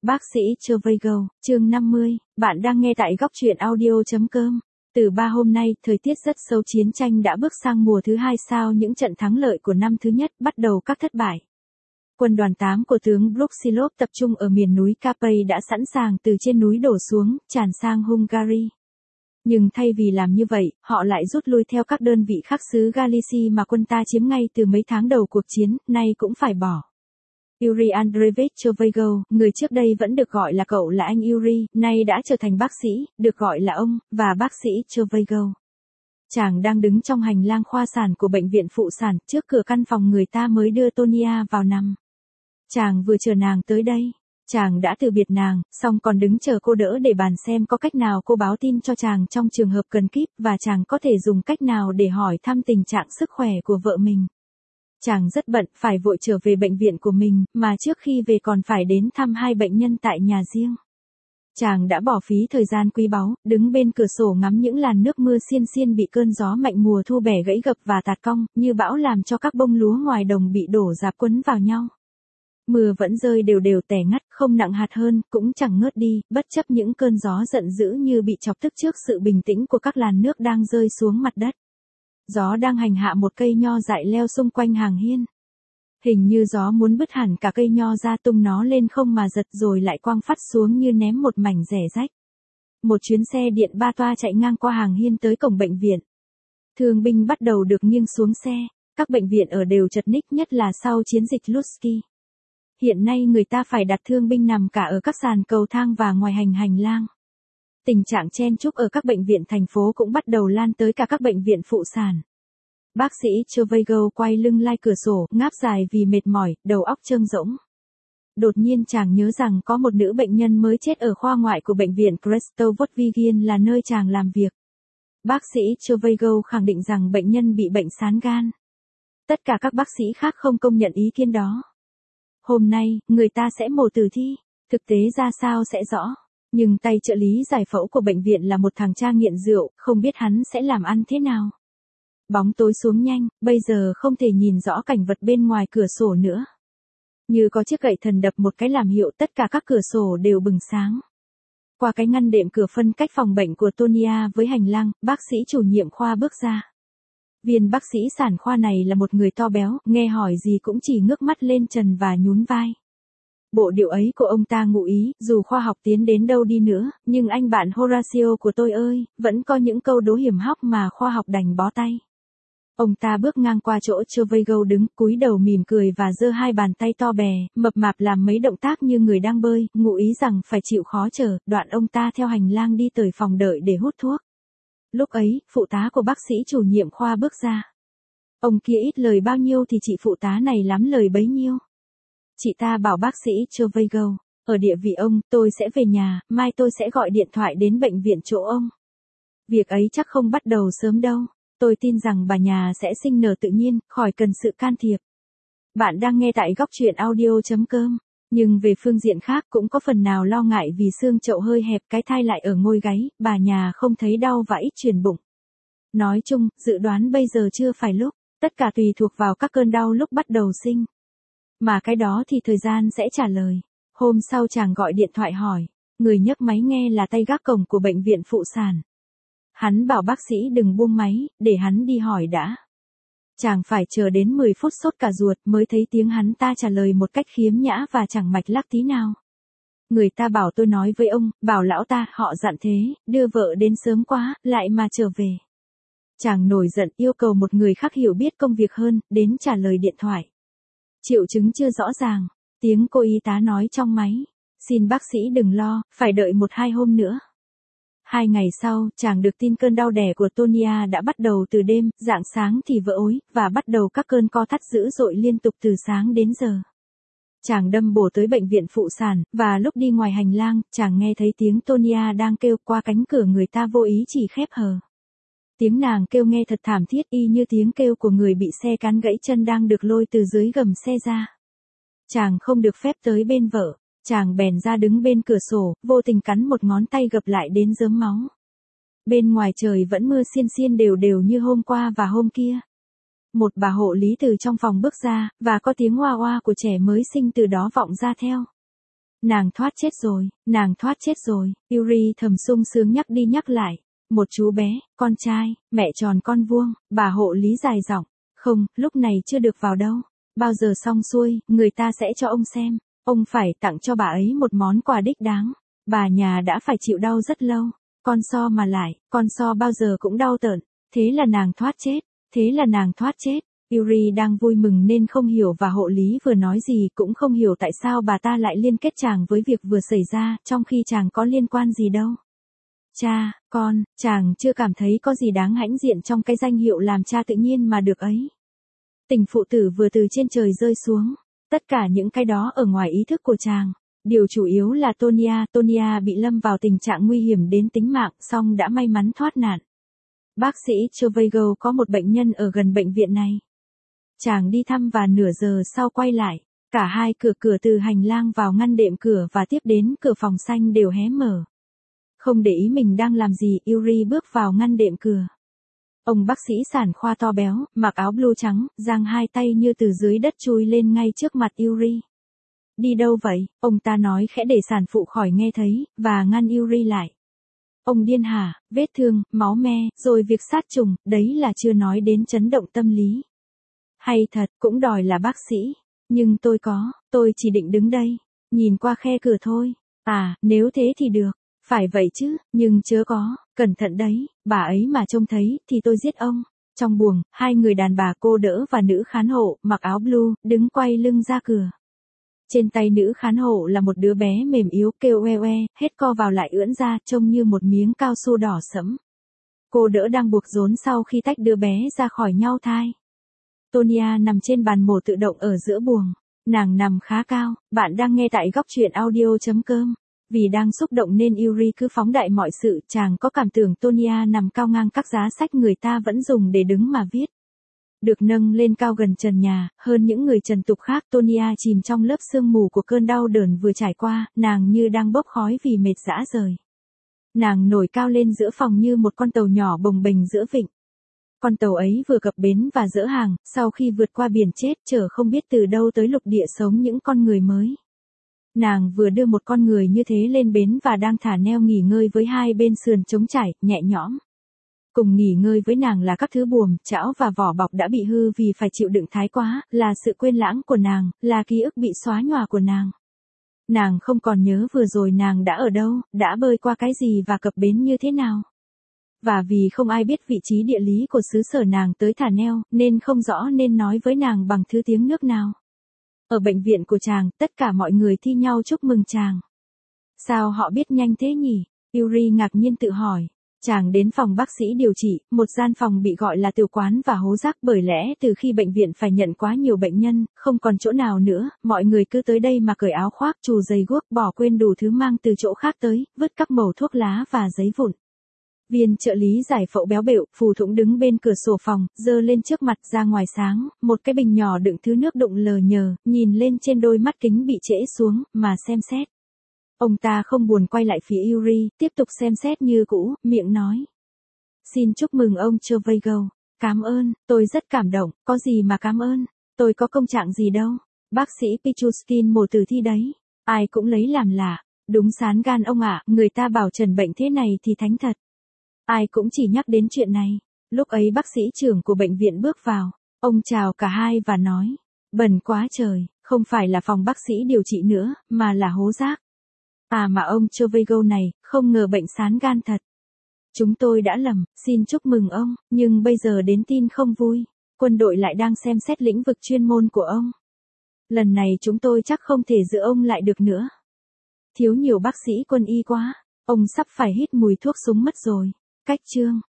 Bác sĩ Chevregal, chương 50, bạn đang nghe tại góc truyện audio.com. Từ 3 hôm nay, thời tiết rất xấu, chiến tranh đã bước sang mùa thứ 2 sau những trận thắng lợi của năm thứ nhất, bắt đầu các thất bại. Quân đoàn 8 của tướng Brusilov tập trung ở miền núi Carpathy đã sẵn sàng từ trên núi đổ xuống, tràn sang Hungary. Nhưng thay vì làm như vậy, họ lại rút lui theo các đơn vị khác xứ Galicia mà quân ta chiếm ngay từ mấy tháng đầu cuộc chiến, nay cũng phải bỏ. Yuri Andreevich Chevregal, người trước đây vẫn được gọi là cậu là anh Yuri, nay đã trở thành bác sĩ, được gọi là ông, và bác sĩ Chevregal. Chàng đang đứng trong hành lang khoa sản của bệnh viện phụ sản, trước cửa căn phòng người ta mới đưa Tonia vào nằm. Chàng vừa chờ nàng tới đây. Chàng đã từ biệt nàng, xong còn đứng chờ cô đỡ để bàn xem có cách nào cô báo tin cho chàng trong trường hợp cần kíp và chàng có thể dùng cách nào để hỏi thăm tình trạng sức khỏe của vợ mình. Chàng rất bận, phải vội trở về bệnh viện của mình, mà trước khi về còn phải đến thăm 2 bệnh nhân tại nhà riêng. Chàng đã bỏ phí thời gian quý báu, đứng bên cửa sổ ngắm những làn nước mưa xiên xiên bị cơn gió mạnh mùa thu bẻ gãy gập và tạt cong, như bão làm cho các bông lúa ngoài đồng bị đổ rạp quấn vào nhau. Mưa vẫn rơi đều đều tẻ ngắt, không nặng hạt hơn, cũng chẳng ngớt đi, bất chấp những cơn gió giận dữ như bị chọc tức trước sự bình tĩnh của các làn nước đang rơi xuống mặt đất. Gió đang hành hạ một cây nho dại leo xung quanh hàng hiên. Hình như gió muốn bứt hẳn cả cây nho ra, tung nó lên không mà giật rồi lại quăng phắt xuống như ném một mảnh rẻ rách. Một chuyến xe điện 3 toa chạy ngang qua hàng hiên tới cổng bệnh viện. Thương binh bắt đầu được nghiêng xuống xe, các bệnh viện ở đều chật ních, nhất là sau chiến dịch Lutsky. Hiện nay người ta phải đặt thương binh nằm cả ở các sàn cầu thang và ngoài hành lang. Tình trạng chen chúc ở các bệnh viện thành phố cũng bắt đầu lan tới cả các bệnh viện phụ sản. Bác sĩ Chevregal quay lưng lai cửa sổ, ngáp dài vì mệt mỏi, đầu óc trông rỗng. Đột nhiên chàng nhớ rằng có một nữ bệnh nhân mới chết ở khoa ngoại của bệnh viện Krestovodvigin là nơi chàng làm việc. Bác sĩ Chevregal khẳng định rằng bệnh nhân bị bệnh xán gan. Tất cả các bác sĩ khác không công nhận ý kiến đó. Hôm nay, người ta sẽ mổ tử thi, thực tế ra sao sẽ rõ. Nhưng tay trợ lý giải phẫu của bệnh viện là một thằng cha nghiện rượu, không biết hắn sẽ làm ăn thế nào. Bóng tối xuống nhanh, bây giờ không thể nhìn rõ cảnh vật bên ngoài cửa sổ nữa. Như có chiếc gậy thần đập một cái làm hiệu, tất cả các cửa sổ đều bừng sáng. Qua cái ngăn đệm cửa phân cách phòng bệnh của Tonia với hành lang, bác sĩ chủ nhiệm khoa bước ra. Viên bác sĩ sản khoa này là một người to béo, nghe hỏi gì cũng chỉ ngước mắt lên trần và nhún vai. Bộ điệu ấy của ông ta ngụ ý, dù khoa học tiến đến đâu đi nữa, nhưng anh bạn Horatio của tôi ơi, vẫn có những câu đố hiểm hóc mà khoa học đành bó tay. Ông ta bước ngang qua chỗ Chevregal đứng, cúi đầu mỉm cười và giơ 2 bàn tay to bè, mập mạp làm mấy động tác như người đang bơi, ngụ ý rằng phải chịu khó chờ, đoạn ông ta theo hành lang đi tới phòng đợi để hút thuốc. Lúc ấy, phụ tá của bác sĩ chủ nhiệm khoa bước ra. Ông kia ít lời bao nhiêu thì chị phụ tá này lắm lời bấy nhiêu. Chị ta bảo bác sĩ Chevregal, ở địa vị ông, tôi sẽ về nhà, mai tôi sẽ gọi điện thoại đến bệnh viện chỗ ông. Việc ấy chắc không bắt đầu sớm đâu, tôi tin rằng bà nhà sẽ sinh nở tự nhiên, khỏi cần sự can thiệp. Bạn đang nghe tại góc truyện audio.com, nhưng về phương diện khác cũng có phần nào lo ngại vì xương chậu hơi hẹp, cái thai lại ở ngôi gáy, bà nhà không thấy đau và ít truyền bụng. Nói chung, dự đoán bây giờ chưa phải lúc, tất cả tùy thuộc vào các cơn đau lúc bắt đầu sinh. Mà cái đó thì thời gian sẽ trả lời. Hôm sau chàng gọi điện thoại hỏi, người nhấc máy nghe là tay gác cổng của bệnh viện phụ sản. Hắn bảo bác sĩ đừng buông máy, để hắn đi hỏi đã. Chàng phải chờ đến 10 phút sốt cả ruột mới thấy tiếng hắn ta trả lời một cách khiếm nhã và chẳng mạch lác tí nào. Người ta bảo tôi nói với ông, bảo lão ta, họ dặn thế, đưa vợ đến sớm quá, lại mà trở về. Chàng nổi giận yêu cầu một người khác hiểu biết công việc hơn, đến trả lời điện thoại. Triệu chứng chưa rõ ràng, tiếng cô y tá nói trong máy. Xin bác sĩ đừng lo, phải đợi 1-2 hôm nữa. 2 ngày sau, chàng được tin cơn đau đẻ của Tonia đã bắt đầu từ đêm, rạng sáng thì vỡ ối, và bắt đầu các cơn co thắt dữ dội liên tục từ sáng đến giờ. Chàng đâm bổ tới bệnh viện phụ sản, và lúc đi ngoài hành lang, chàng nghe thấy tiếng Tonia đang kêu qua cánh cửa người ta vô ý chỉ khép hờ. Tiếng nàng kêu nghe thật thảm thiết y như tiếng kêu của người bị xe cán gãy chân đang được lôi từ dưới gầm xe ra. Chàng không được phép tới bên vợ, chàng bèn ra đứng bên cửa sổ, vô tình cắn một ngón tay gập lại đến rớm máu. Bên ngoài trời vẫn mưa xiên xiên đều đều như hôm qua và hôm kia. Một bà hộ lý từ trong phòng bước ra, và có tiếng oa oa của trẻ mới sinh từ đó vọng ra theo. Nàng thoát chết rồi, nàng thoát chết rồi, Yuri thầm sung sướng nhắc đi nhắc lại. Một chú bé, con trai, mẹ tròn con vuông, bà hộ lý dài giọng. Không, lúc này chưa được vào đâu. Bao giờ xong xuôi, người ta sẽ cho ông xem. Ông phải tặng cho bà ấy một món quà đích đáng. Bà nhà đã phải chịu đau rất lâu. Con so mà lại, con so bao giờ cũng đau tợn. Thế là nàng thoát chết. Thế là nàng thoát chết. Yuri đang vui mừng nên không hiểu và hộ lý vừa nói gì, cũng không hiểu tại sao bà ta lại liên kết chàng với việc vừa xảy ra, trong khi chàng có liên quan gì đâu. Cha, con, chàng chưa cảm thấy có gì đáng hãnh diện trong cái danh hiệu làm cha tự nhiên mà được ấy. Tình phụ tử vừa từ trên trời rơi xuống. Tất cả những cái đó ở ngoài ý thức của chàng. Điều chủ yếu là Tonya bị lâm vào tình trạng nguy hiểm đến tính mạng, song đã may mắn thoát nạn. Bác sĩ Chovago có một bệnh nhân ở gần bệnh viện này. Chàng đi thăm và nửa giờ sau quay lại. Cả hai cửa từ hành lang vào ngăn đệm cửa và tiếp đến cửa phòng xanh đều hé mở. Không để ý mình đang làm gì, Yuri bước vào ngăn đệm cửa. Ông bác sĩ sản khoa to béo, mặc áo blue trắng, giang hai tay như từ dưới đất chui lên ngay trước mặt Yuri. Đi đâu vậy? Ông ta nói khẽ để sản phụ khỏi nghe thấy, và ngăn Yuri lại. Ông điên hả? Vết thương, máu me, rồi việc sát trùng, đấy là chưa nói đến chấn động tâm lý. Hay thật, cũng đòi là bác sĩ. Nhưng tôi chỉ định đứng đây, nhìn qua khe cửa thôi. À, nếu thế thì được. Phải vậy chứ, nhưng chớ có, cẩn thận đấy, bà ấy mà trông thấy, thì tôi giết ông. Trong buồng, hai người đàn bà cô đỡ và nữ khán hộ, mặc áo blue, đứng quay lưng ra cửa. Trên tay nữ khán hộ là một đứa bé mềm yếu kêu oe oe, hết co vào lại ưỡn ra, trông như một miếng cao su đỏ sẫm. Cô đỡ đang buộc rốn sau khi tách đứa bé ra khỏi nhau thai. Tonya nằm trên bàn mổ tự động ở giữa buồng. Nàng nằm khá cao, bạn đang nghe tại góc truyện audio.com. Vì đang xúc động nên Yuri cứ phóng đại mọi sự, chàng có cảm tưởng Tonya nằm cao ngang các giá sách người ta vẫn dùng để đứng mà viết. Được nâng lên cao gần trần nhà, hơn những người trần tục khác, Tonya chìm trong lớp sương mù của cơn đau đớn vừa trải qua, nàng như đang bốc khói vì mệt rã rời. Nàng nổi cao lên giữa phòng như một con tàu nhỏ bồng bềnh giữa vịnh. Con tàu ấy vừa cập bến và dỡ hàng, sau khi vượt qua biển chết chở không biết từ đâu tới lục địa sống những con người mới. Nàng vừa đưa một con người như thế lên bến và đang thả neo nghỉ ngơi với hai bên sườn trống trải, nhẹ nhõm. Cùng nghỉ ngơi với nàng là các thứ buồm, chảo và vỏ bọc đã bị hư vì phải chịu đựng thái quá, là sự quên lãng của nàng, là ký ức bị xóa nhòa của nàng. Nàng không còn nhớ vừa rồi nàng đã ở đâu, đã bơi qua cái gì và cập bến như thế nào. Và vì không ai biết vị trí địa lý của xứ sở nàng tới thả neo, nên không rõ nên nói với nàng bằng thứ tiếng nước nào. Ở bệnh viện của chàng, tất cả mọi người thi nhau chúc mừng chàng. Sao họ biết nhanh thế nhỉ? Yuri ngạc nhiên tự hỏi. Chàng đến phòng bác sĩ điều trị, một gian phòng bị gọi là tiểu quán và hố rác bởi lẽ từ khi bệnh viện phải nhận quá nhiều bệnh nhân, không còn chỗ nào nữa, mọi người cứ tới đây mà cởi áo khoác, trù giày guốc, bỏ quên đủ thứ mang từ chỗ khác tới, vứt các mẩu thuốc lá và giấy vụn. Viên trợ lý giải phẫu béo bệu, phù thủng đứng bên cửa sổ phòng, giơ lên trước mặt ra ngoài sáng, một cái bình nhỏ đựng thứ nước đụng lờ nhờ, nhìn lên trên đôi mắt kính bị trễ xuống, mà xem xét. Ông ta không buồn quay lại phía Yuri, tiếp tục xem xét như cũ, miệng nói. Xin chúc mừng ông Chovago. Cảm ơn, tôi rất cảm động, có gì mà cảm ơn, tôi có công trạng gì đâu. Bác sĩ Pichuskin mổ tử thi đấy, ai cũng lấy làm lạ, đúng sán gan ông ạ, người ta bảo trần bệnh thế này thì thánh thật. Ai cũng chỉ nhắc đến chuyện này. Lúc ấy bác sĩ trưởng của bệnh viện bước vào, ông chào cả hai và nói, bần quá trời, không phải là phòng bác sĩ điều trị nữa, mà là hố rác. À mà ông Chovago này, không ngờ bệnh sán gan thật. Chúng tôi đã lầm, xin chúc mừng ông, nhưng bây giờ đến tin không vui. Quân đội lại đang xem xét lĩnh vực chuyên môn của ông. Lần này chúng tôi chắc không thể giữ ông lại được nữa. Thiếu nhiều bác sĩ quân y quá, ông sắp phải hít mùi thuốc súng mất rồi. Cách chương